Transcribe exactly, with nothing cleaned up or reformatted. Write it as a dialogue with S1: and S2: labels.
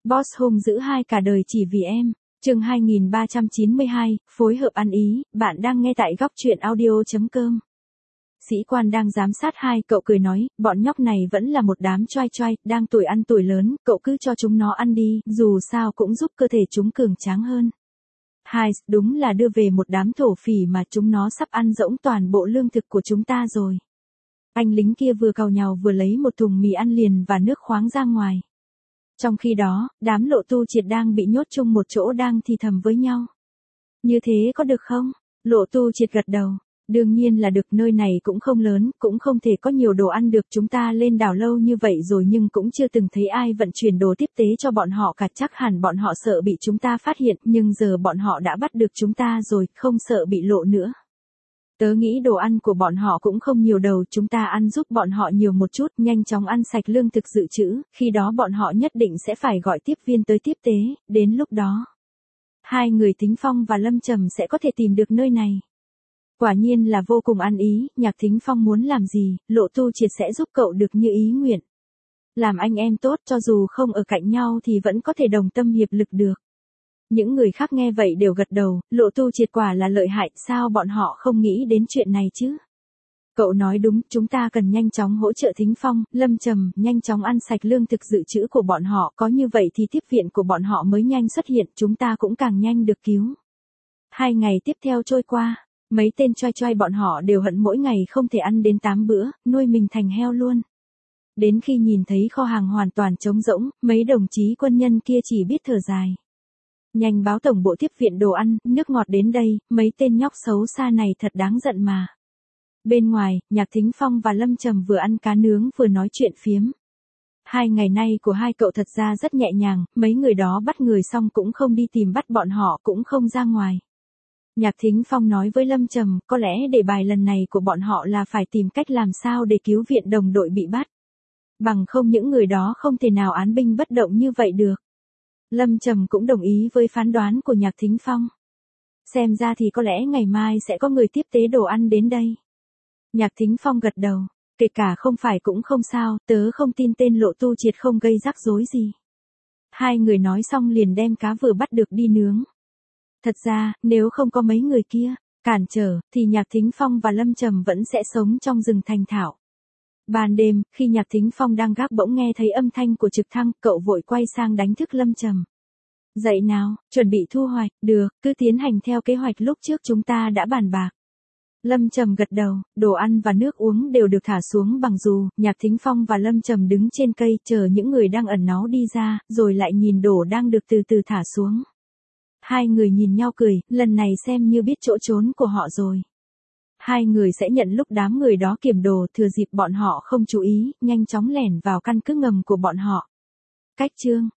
S1: Boss hung dữ hai cả đời chỉ vì em. Chương hai nghìn ba trăm chín mươi hai, phối hợp ăn ý, bạn đang nghe tại góc truyện audio chấm com. Sĩ quan đang giám sát hai cậu cười nói, bọn nhóc này vẫn là một đám choai choai, đang tuổi ăn tuổi lớn, cậu cứ cho chúng nó ăn đi, dù sao cũng giúp cơ thể chúng cường tráng hơn. Hai, đúng là đưa về một đám thổ phỉ mà chúng nó sắp ăn rỗng toàn bộ lương thực của chúng ta rồi. Anh lính kia vừa càu nhàu vừa lấy một thùng mì ăn liền và nước khoáng ra ngoài. Trong khi đó, đám lộ tu triệt đang bị nhốt chung một chỗ đang thì thầm với nhau. Như thế có được không? Lộ tu triệt gật đầu. Đương nhiên là được, nơi này cũng không lớn, cũng không thể có nhiều đồ ăn được, chúng ta lên đảo lâu như vậy rồi nhưng cũng chưa từng thấy ai vận chuyển đồ tiếp tế cho bọn họ cả, chắc hẳn bọn họ sợ bị chúng ta phát hiện, nhưng giờ bọn họ đã bắt được chúng ta rồi, không sợ bị lộ nữa. Tớ nghĩ đồ ăn của bọn họ cũng không nhiều đâu, chúng ta ăn giúp bọn họ nhiều một chút, nhanh chóng ăn sạch lương thực dự trữ, khi đó bọn họ nhất định sẽ phải gọi tiếp viên tới tiếp tế, đến lúc đó. Hai người Thính Phong và Lâm Trầm sẽ có thể tìm được nơi này. Quả nhiên là vô cùng ăn ý, Nhạc Thính Phong muốn làm gì, Lộ Tu Triệt sẽ giúp cậu được như ý nguyện. Làm anh em tốt, cho dù không ở cạnh nhau thì vẫn có thể đồng tâm hiệp lực được. Những người khác nghe vậy đều gật đầu, Lộ Tu Triệt quả là lợi hại, sao bọn họ không nghĩ đến chuyện này chứ? Cậu nói đúng, chúng ta cần nhanh chóng hỗ trợ Thính Phong, Lâm Trầm, nhanh chóng ăn sạch lương thực dự trữ của bọn họ, có như vậy thì tiếp viện của bọn họ mới nhanh xuất hiện, chúng ta cũng càng nhanh được cứu. Hai ngày tiếp theo trôi qua, mấy tên choai choai bọn họ đều hận mỗi ngày không thể ăn đến tám bữa, nuôi mình thành heo luôn. Đến khi nhìn thấy kho hàng hoàn toàn trống rỗng, mấy đồng chí quân nhân kia chỉ biết thở dài. Nhanh báo tổng bộ tiếp viện đồ ăn, nước ngọt đến đây, mấy tên nhóc xấu xa này thật đáng giận mà. Bên ngoài, Nhạc Thính Phong và Lâm Trầm vừa ăn cá nướng vừa nói chuyện phiếm. Hai ngày nay của hai cậu thật ra rất nhẹ nhàng, mấy người đó bắt người xong cũng không đi tìm bắt bọn họ, cũng không ra ngoài. Nhạc Thính Phong nói với Lâm Trầm, có lẽ đề bài lần này của bọn họ là phải tìm cách làm sao để cứu viện đồng đội bị bắt. Bằng không những người đó không thể nào án binh bất động như vậy được. Lâm Trầm cũng đồng ý với phán đoán của Nhạc Thính Phong. Xem ra thì có lẽ ngày mai sẽ có người tiếp tế đồ ăn đến đây. Nhạc Thính Phong gật đầu, kể cả không phải cũng không sao, tớ không tin tên Lộ Tu Triệt không gây rắc rối gì. Hai người nói xong liền đem cá vừa bắt được đi nướng. Thật ra, nếu không có mấy người kia cản trở, thì Nhạc Thính Phong và Lâm Trầm vẫn sẽ sống trong rừng thành thảo. Ban đêm, khi Nhạc Thính Phong đang gác bỗng nghe thấy âm thanh của trực thăng, cậu vội quay sang đánh thức Lâm Trầm. Dậy nào, chuẩn bị thu hoạch, được, cứ tiến hành theo kế hoạch lúc trước chúng ta đã bàn bạc. Lâm Trầm gật đầu, đồ ăn và nước uống đều được thả xuống bằng dù, Nhạc Thính Phong và Lâm Trầm đứng trên cây chờ những người đang ẩn náu đi ra, rồi lại nhìn đồ đang được từ từ thả xuống. Hai người nhìn nhau cười, lần này xem như biết chỗ trốn của họ rồi. Hai người sẽ nhận lúc đám người đó kiểm đồ, thừa dịp bọn họ không chú ý, nhanh chóng lẻn vào căn cứ ngầm của bọn họ. Cách chương